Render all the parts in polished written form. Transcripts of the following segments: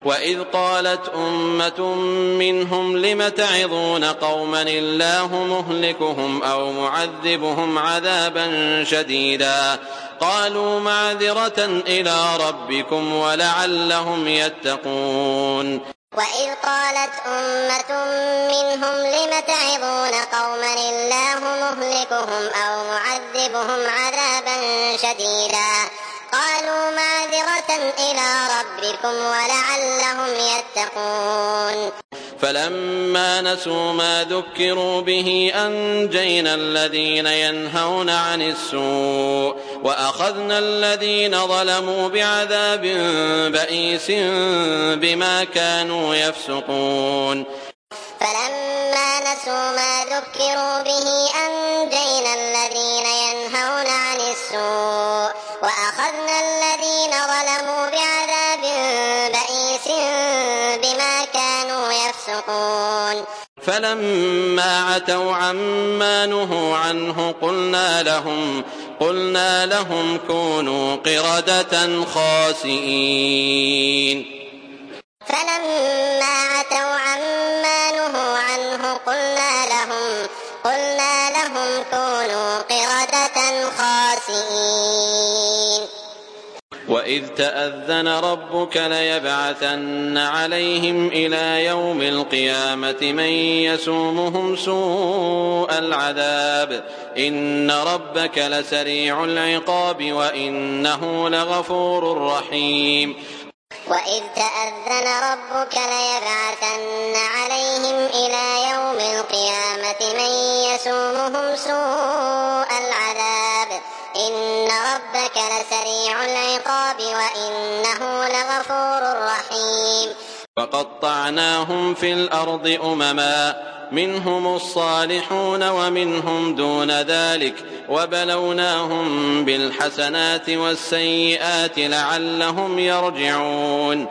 وإذ قالت أمة منهم لم تعظون قوما الله مهلكهم أو معذبهم عذابا شديدا قالوا معذرة إلى ربكم ولعلهم يتقون. وإذ قالت أمة منهم لم تعظون قوما الله مهلكهم أو معذبهم عذابا شديدا قالوا معذرة إلى ربكم ولعلهم يتقون. فلما نسوا ما ذكروا به أنجينا الذين ينهون عن السوء وأخذنا الذين ظلموا بعذاب بئيس بما كانوا يفسقون. فلما نسوا ما ذكروا به أنجينا الذين ينهون عن السوء وأخذنا الذين ظلموا بعذاب بئيس بما كانوا يفسقون. فلما عتوا عما نهوا عنه قلنا لهم كونوا قردة خاسئين. فلما عتوا عما نهوا عنه قلنا لهم كونوا قردة خاسئين. وإذ تأذن ربك ليبعثن عليهم إلى يوم القيامة من يسومهم سوء العذاب إن ربك لسريع العقاب وإنه لغفور رحيم. وإذ تأذن ربك ليبعثن عليهم إلى يوم القيامة من يسومهم سوء العذاب إن ربك لسريع العقاب وإنه لغفور رحيم. وقطعناهم في الأرض أمما منهم الصالحون ومنهم دون ذلك وبلوناهم بالحسنات والسيئات لعلهم يرجعون.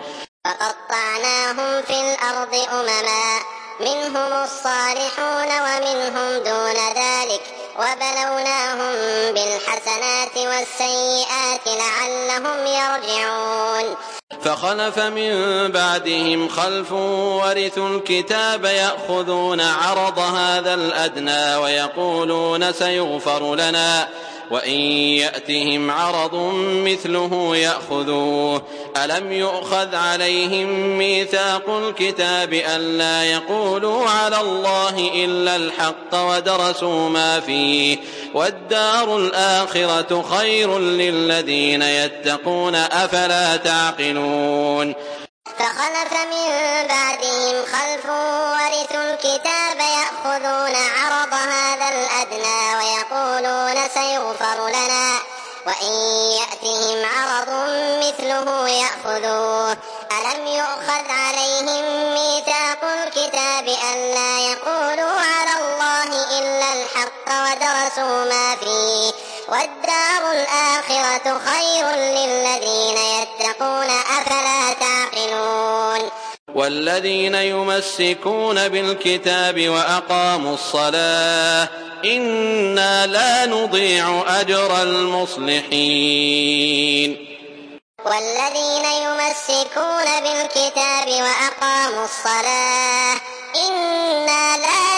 وقطعناهم في الأرض أمما منهم الصالحون ومنهم دون ذلك وبلوناهم بالحسنات والسيئات لعلهم يرجعون. فخلف من بعدهم خلف ورثوا الكتاب يأخذون عرض هذا الأدنى ويقولون سيغفر لنا وإن يأتهم عرض مثله يأخذوه ألم يؤخذ عليهم ميثاق الكتاب ألا يقولوا على الله إلا الحق ودرسوا ما فيه والدار الآخرة خير للذين يتقون أفلا تعقلون. فخلف من بعدهم خلف ورثوا الكتاب يأخذون عرض هذا الأدنى ويقولون سيغفر لنا وإن يأتهم عرض مثله يأخذوه ألم يؤخذ عليهم ميثاق الكتاب ألا يقولوا على الله إلا الحق ودرسوا ما فيه والدار الآخرة خير للذين يتقون أفلا تعقلون. والذين يمسكون بالكتاب وأقاموا الصلاة إنا لا نضيع أجر المصلحين. والذين يمسكون بالكتاب وأقاموا الصلاة إنا لا